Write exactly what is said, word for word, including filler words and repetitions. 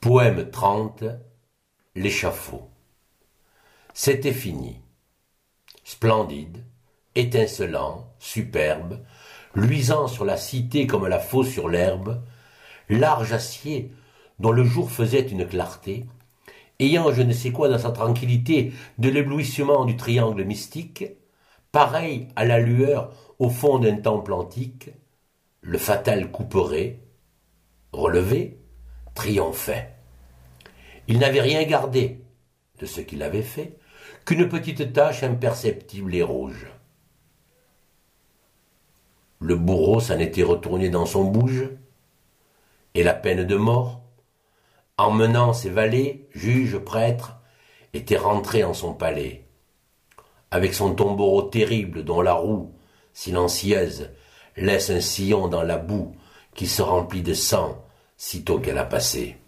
Poème trente, l'échafaud. C'était fini. Splendide, étincelant, superbe, luisant sur la cité comme la faux sur l'herbe, large acier dont le jour faisait une clarté, ayant je ne sais quoi dans sa tranquillité de l'éblouissement du triangle mystique, pareil à la lueur au fond d'un temple antique, le fatal couperet, relevé, triomphait. Il n'avait rien gardé de ce qu'il avait fait qu'une petite tache imperceptible et rouge. Le bourreau s'en était retourné dans son bouge, et la peine de mort, emmenant ses valets, juges, prêtres, était rentrée en son palais, avec son tombereau terrible dont la roue, silencieuse, laisse un sillon dans la boue qui se remplit de sang sitôt qu'elle a passé.